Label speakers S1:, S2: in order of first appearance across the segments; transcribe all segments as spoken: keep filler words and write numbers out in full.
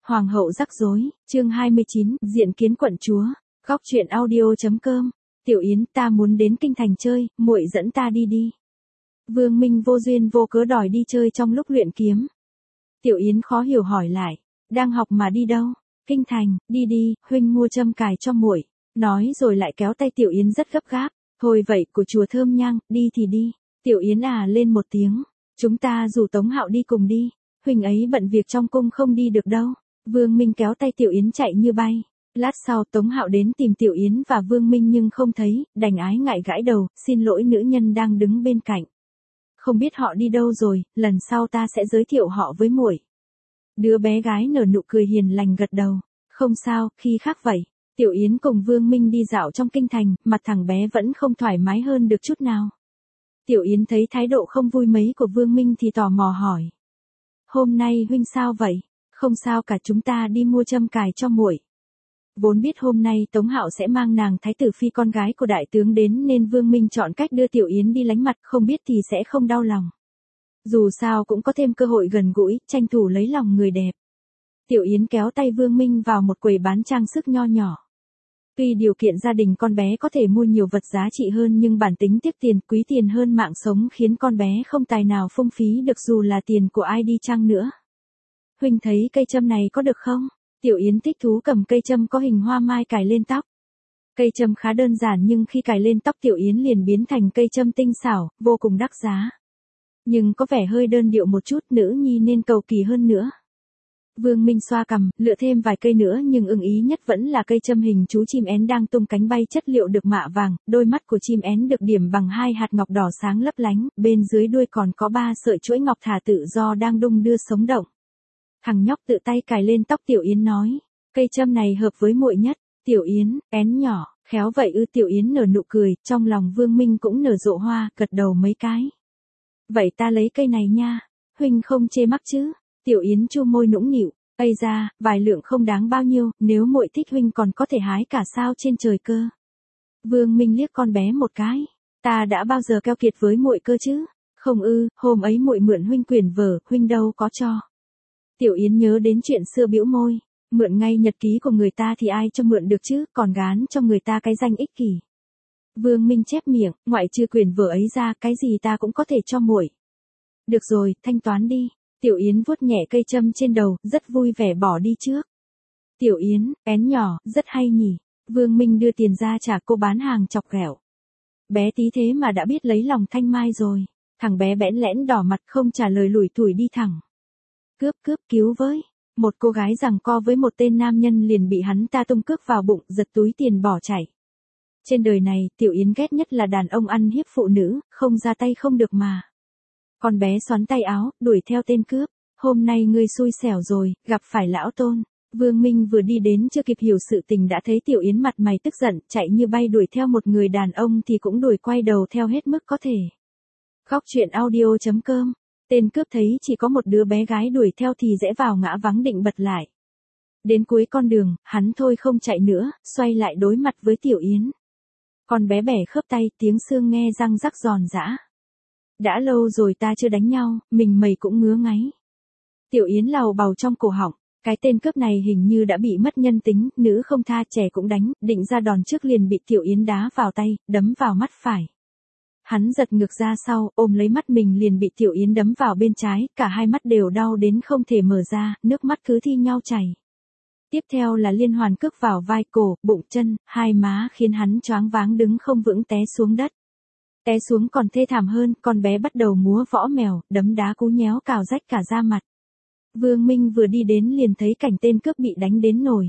S1: Hoàng hậu rắc rối, chương hai mươi chín, diện kiến quận chúa, góc truyện audio.com. Tiểu Yến, ta muốn đến kinh thành chơi, muội dẫn ta đi đi. Vương Minh vô duyên vô cớ đòi đi chơi trong lúc luyện kiếm. Tiểu Yến khó hiểu hỏi lại, đang học mà đi đâu? Kinh thành, đi đi, huynh mua châm cài cho muội. Nói rồi lại kéo tay Tiểu Yến rất gấp gáp. Thôi vậy, của chùa Thơm Nhang, đi thì đi. Tiểu Yến à lên một tiếng. Chúng ta rủ Tống Hạo đi cùng đi. Huynh ấy bận việc trong cung không đi được đâu. Vương Minh kéo tay Tiểu Yến chạy như bay. Lát sau Tống Hạo đến tìm Tiểu Yến và Vương Minh nhưng không thấy, đành ái ngại gãi đầu, xin lỗi nữ nhân đang đứng bên cạnh. Không biết họ đi đâu rồi, lần sau ta sẽ giới thiệu họ với muội. Đứa bé gái nở nụ cười hiền lành gật đầu. Không sao, khi khác vậy. Tiểu Yến cùng Vương Minh đi dạo trong kinh thành, mặt thằng bé vẫn không thoải mái hơn được chút nào. Tiểu Yến thấy thái độ không vui mấy của Vương Minh thì tò mò hỏi. Hôm nay huynh sao vậy? Không sao cả, chúng ta đi mua châm cài cho muội. Vốn biết hôm nay Tống Hạo sẽ mang nàng thái tử phi con gái của đại tướng đến nên Vương Minh chọn cách đưa Tiểu Yến đi lánh mặt, không biết thì sẽ không đau lòng. Dù sao cũng có thêm cơ hội gần gũi, tranh thủ lấy lòng người đẹp. Tiểu Yến kéo tay Vương Minh vào một quầy bán trang sức nho nhỏ. Tuy điều kiện gia đình con bé có thể mua nhiều vật giá trị hơn nhưng bản tính tiếc tiền, quý tiền hơn mạng sống khiến con bé không tài nào phung phí được dù là tiền của ai đi chăng nữa. Huynh thấy cây châm này có được không? Tiểu Yến thích thú cầm cây châm có hình hoa mai cài lên tóc. Cây châm khá đơn giản nhưng khi cài lên tóc Tiểu Yến liền biến thành cây châm tinh xảo, vô cùng đắt giá. Nhưng có vẻ hơi đơn điệu một chút, nữ nhi nên cầu kỳ hơn nữa. Vương Minh xoa cằm, lựa thêm vài cây nữa nhưng ưng ý nhất vẫn là cây châm hình chú chim én đang tung cánh bay, chất liệu được mạ vàng, đôi mắt của chim én được điểm bằng hai hạt ngọc đỏ sáng lấp lánh, bên dưới đuôi còn có ba sợi chuỗi ngọc thả tự do đang đung đưa sống động. Thằng nhóc tự tay cài lên tóc Tiểu Yến nói, cây châm này hợp với muội nhất. Tiểu Yến, én nhỏ, khéo vậy ư? Tiểu Yến nở nụ cười, trong lòng Vương Minh cũng nở rộ hoa, gật đầu mấy cái. Vậy ta lấy cây này nha, huynh không chê mắc chứ? Tiểu Yến chu môi nũng nịu, ây ra, vài lượng không đáng bao nhiêu, nếu muội thích huynh còn có thể hái cả sao trên trời cơ. Vương Minh liếc con bé một cái, ta đã bao giờ keo kiệt với muội cơ chứ? Không ư, hôm ấy muội mượn huynh quyển vở, huynh đâu có cho. Tiểu Yến nhớ đến chuyện xưa bĩu môi, mượn ngay nhật ký của người ta thì ai cho mượn được chứ, còn gán cho người ta cái danh ích kỷ. Vương Minh chép miệng, ngoại trừ quyển vở ấy ra, cái gì ta cũng có thể cho muội. Được rồi, thanh toán đi. Tiểu Yến vuốt nhẹ cây châm trên đầu, rất vui vẻ bỏ đi trước. Tiểu Yến, én nhỏ, rất hay nhỉ. Vương Minh đưa tiền ra trả cô bán hàng chọc ghẹo. Bé tí thế mà đã biết lấy lòng Thanh Mai rồi. Thằng bé bẽn lẽn đỏ mặt không trả lời, lủi thủi đi thẳng. Cướp cướp cứu với. Một cô gái giằng co với một tên nam nhân liền bị hắn ta tung cước vào bụng, giật túi tiền bỏ chạy. Trên đời này, Tiểu Yến ghét nhất là đàn ông ăn hiếp phụ nữ, không ra tay không được mà. Con bé xoắn tay áo, đuổi theo tên cướp. Hôm nay ngươi xui xẻo rồi, gặp phải lão Tôn. Vương Minh vừa đi đến chưa kịp hiểu sự tình đã thấy Tiểu Yến mặt mày tức giận, chạy như bay đuổi theo một người đàn ông thì cũng đuổi quay đầu theo hết mức có thể. Góc truyện audio.com. Tên cướp thấy chỉ có một đứa bé gái đuổi theo thì rẽ vào ngã vắng định bật lại. Đến cuối con đường, hắn thôi không chạy nữa, xoay lại đối mặt với Tiểu Yến. Con bé bẻ khớp tay, tiếng xương nghe răng rắc giòn giã. Đã lâu rồi ta chưa đánh nhau, mình mày cũng ngứa ngáy. Tiểu Yến lầu bầu trong cổ họng, cái tên cướp này hình như đã bị mất nhân tính, nữ không tha trẻ cũng đánh, định ra đòn trước liền bị Tiểu Yến đá vào tay, đấm vào mắt phải. Hắn giật ngược ra sau, ôm lấy mắt mình liền bị Tiểu Yến đấm vào bên trái, cả hai mắt đều đau đến không thể mở ra, nước mắt cứ thi nhau chảy. Tiếp theo là liên hoàn cước vào vai, cổ, bụng, chân, hai má khiến hắn choáng váng đứng không vững té xuống đất. Té xuống còn thê thảm hơn, con bé bắt đầu múa võ mèo, đấm đá cú nhéo cào rách cả da mặt. Vương Minh vừa đi đến liền thấy cảnh tên cướp bị đánh đến nổi.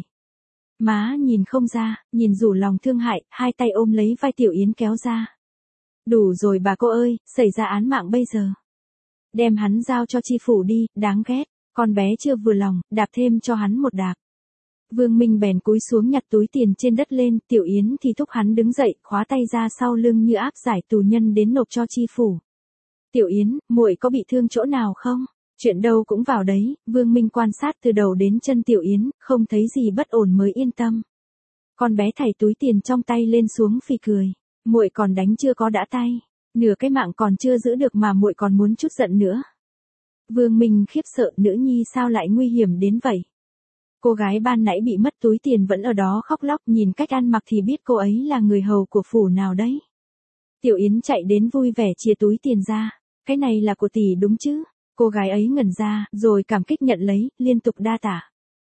S1: Má nhìn không ra, nhìn rủ lòng thương hại, hai tay ôm lấy vai Tiểu Yến kéo ra. Đủ rồi bà cô ơi, xảy ra án mạng bây giờ. Đem hắn giao cho chi phủ đi, đáng ghét. Con bé chưa vừa lòng, đạp thêm cho hắn một đạp. Vương Minh bèn cúi xuống nhặt túi tiền trên đất lên, Tiểu Yến thì thúc hắn đứng dậy, khóa tay ra sau lưng như áp giải tù nhân đến nộp cho chi phủ. Tiểu Yến, muội có bị thương chỗ nào không? Chuyện đâu cũng vào đấy. Vương Minh quan sát từ đầu đến chân Tiểu Yến, không thấy gì bất ổn mới yên tâm. Con bé thảy túi tiền trong tay lên xuống phì cười. Muội còn đánh chưa có đã tay, nửa cái mạng còn chưa giữ được mà muội còn muốn chút giận nữa. Vương Minh khiếp sợ, nữ nhi sao lại nguy hiểm đến vậy? Cô gái ban nãy bị mất túi tiền vẫn ở đó khóc lóc, nhìn cách ăn mặc thì biết cô ấy là người hầu của phủ nào đấy. Tiểu Yến chạy đến vui vẻ chia túi tiền ra. Cái này là của tỷ đúng chứ? Cô gái ấy ngẩn ra, rồi cảm kích nhận lấy, liên tục đa tạ.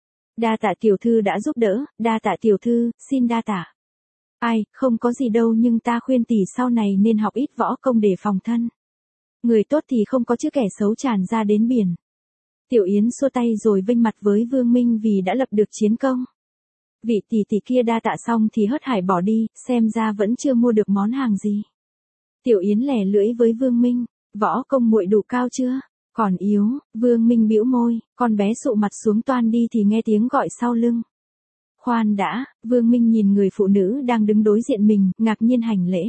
S1: Đa tạ tiểu thư đã giúp đỡ, đa tạ tiểu thư, xin đa tạ. Ai, không có gì đâu, nhưng ta khuyên tỷ sau này nên học ít võ công để phòng thân. Người tốt thì không có chứ kẻ xấu tràn ra đến biển. Tiểu Yến xua tay rồi vênh mặt với Vương Minh vì đã lập được chiến công. Vị tỷ tỷ kia đa tạ xong thì hớt hải bỏ đi, xem ra vẫn chưa mua được món hàng gì. Tiểu Yến lẻ lưỡi với Vương Minh, võ công muội đủ cao chưa? Còn yếu. Vương Minh bĩu môi, con bé sụ mặt xuống toan đi thì nghe tiếng gọi sau lưng. Khoan đã. Vương Minh nhìn người phụ nữ đang đứng đối diện mình, ngạc nhiên hành lễ.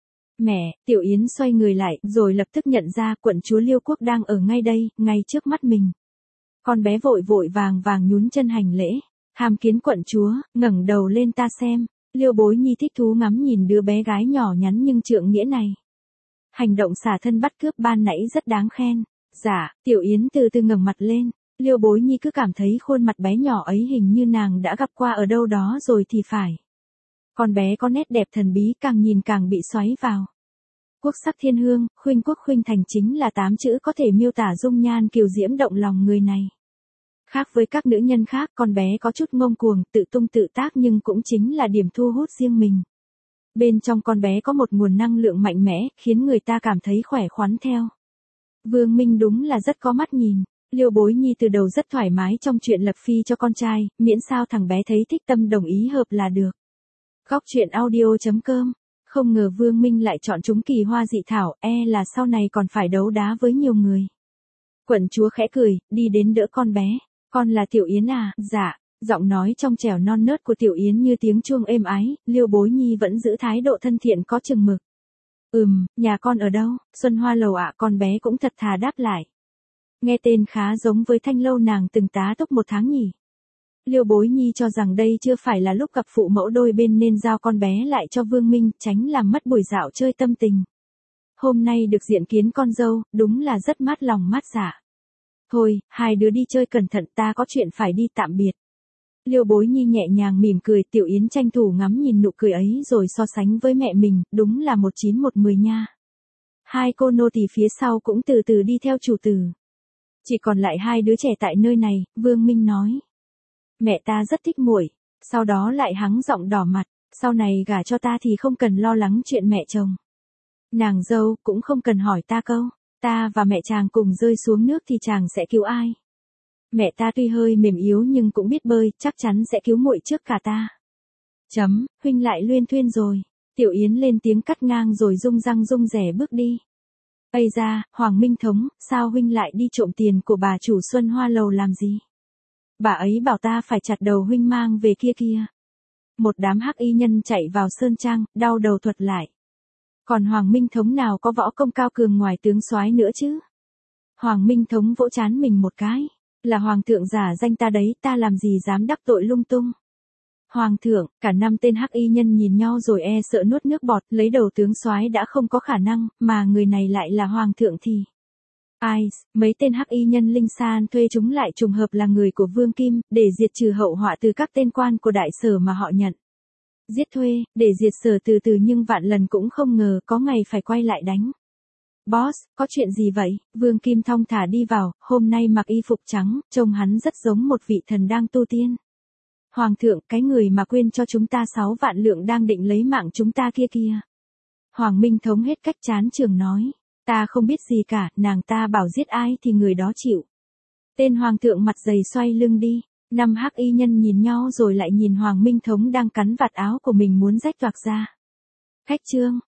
S1: Mẹ. Tiểu Yến xoay người lại, rồi lập tức nhận ra quận chúa Liêu Quốc đang ở ngay đây, ngay trước mắt mình. Con bé vội vội vàng vàng nhún chân hành lễ. Hàm kiến quận chúa, ngẩng đầu lên ta xem. Liêu Bối Nhi thích thú ngắm nhìn đứa bé gái nhỏ nhắn nhưng trượng nghĩa này. Hành động xả thân bắt cướp ban nãy rất đáng khen. Dạ. Tiểu Yến từ từ ngẩng mặt lên. Liêu Bối Nhi cứ cảm thấy khuôn mặt bé nhỏ ấy hình như nàng đã gặp qua ở đâu đó rồi thì phải. Con bé có nét đẹp thần bí, càng nhìn càng bị xoáy vào. Quốc sắc thiên hương, khuynh quốc khuynh thành chính là tám chữ có thể miêu tả dung nhan kiều diễm động lòng người này. Khác với các nữ nhân khác, con bé có chút ngông cuồng, tự tung tự tác nhưng cũng chính là điểm thu hút riêng mình. Bên trong con bé có một nguồn năng lượng mạnh mẽ, khiến người ta cảm thấy khỏe khoắn theo. Vương Minh đúng là rất có mắt nhìn. Liêu Bối Nhi từ đầu rất thoải mái trong chuyện lập phi cho con trai, miễn sao thằng bé thấy thích tâm đồng ý hợp là được. Góc truyện audio chấm com. Không ngờ Vương Minh lại chọn chúng kỳ hoa dị thảo, e là sau này còn phải đấu đá với nhiều người. Quận chúa khẽ cười, đi đến đỡ con bé. Con là Tiểu Yến à? Dạ. Giọng nói trong trẻo non nớt của Tiểu Yến như tiếng chuông êm ái, Liêu Bối Nhi vẫn giữ thái độ thân thiện có chừng mực. Ừm, nhà con ở đâu? Xuân Hoa Lầu ạ. Con bé cũng thật thà đáp lại. Nghe tên khá giống với Thanh Lâu nàng từng tá túc một tháng nhỉ. Liêu Bối Nhi cho rằng đây chưa phải là lúc gặp phụ mẫu đôi bên nên giao con bé lại cho Vương Minh, tránh làm mất buổi dạo chơi tâm tình. Hôm nay được diện kiến con dâu, đúng là rất mát lòng mát dạ. Thôi, hai đứa đi chơi cẩn thận, ta có chuyện phải đi, tạm biệt. Liêu Bối Nhi nhẹ nhàng mỉm cười, Tiểu Yến tranh thủ ngắm nhìn nụ cười ấy rồi so sánh với mẹ mình, đúng là một chín một mười nha. Hai cô nô tỳ phía sau cũng từ từ đi theo chủ tử. Chỉ còn lại hai đứa trẻ tại nơi này, Vương Minh nói. Mẹ ta rất thích muội. Sau đó lại hắng giọng đỏ mặt, sau này gả cho ta thì không cần lo lắng chuyện mẹ chồng. Nàng dâu cũng không cần hỏi ta câu, ta và mẹ chàng cùng rơi xuống nước thì chàng sẽ cứu ai? Mẹ ta tuy hơi mềm yếu nhưng cũng biết bơi, chắc chắn sẽ cứu muội trước cả ta. Chấm, huynh lại luyên thuyên rồi. Tiểu Yến lên tiếng cắt ngang rồi rung răng rung rẻ bước đi. Ây da, Hoàng Minh Thống, sao huynh lại đi trộm tiền của bà chủ Xuân Hoa Lầu làm gì? Bà ấy bảo ta phải chặt đầu huynh mang về kia kia. Một đám hắc y nhân chạy vào sơn trang, đau đầu thuật lại. Còn Hoàng Minh Thống nào có võ công cao cường ngoài tướng soái nữa chứ? Hoàng Minh Thống vỗ trán mình một cái. Là hoàng thượng giả danh ta đấy, ta làm gì dám đắc tội lung tung. Hoàng thượng, cả năm tên hắc y nhân nhìn nhau rồi e sợ nuốt nước bọt, lấy đầu tướng soái đã không có khả năng, mà người này lại là hoàng thượng thì. Ai, mấy tên hắc y nhân linh san thuê chúng lại trùng hợp là người của Vương Kim, để diệt trừ hậu họa từ các tên quan của đại sở mà họ nhận. Giết thuê, để diệt sở từ từ nhưng vạn lần cũng không ngờ có ngày phải quay lại đánh. Boss, có chuyện gì vậy? Vương Kim thong thả đi vào, hôm nay mặc y phục trắng, trông hắn rất giống một vị thần đang tu tiên. Hoàng thượng, cái người mà quyên cho chúng ta sáu vạn lượng đang định lấy mạng chúng ta kia kia. Hoàng Minh Thống hết cách chán trường nói. Ta không biết gì cả, nàng ta bảo giết ai thì người đó chịu. Tên hoàng thượng mặt dày xoay lưng đi. Năm hắc y nhân nhìn nhau rồi lại nhìn Hoàng Minh Thống đang cắn vạt áo của mình muốn rách toạc ra. Khách trương,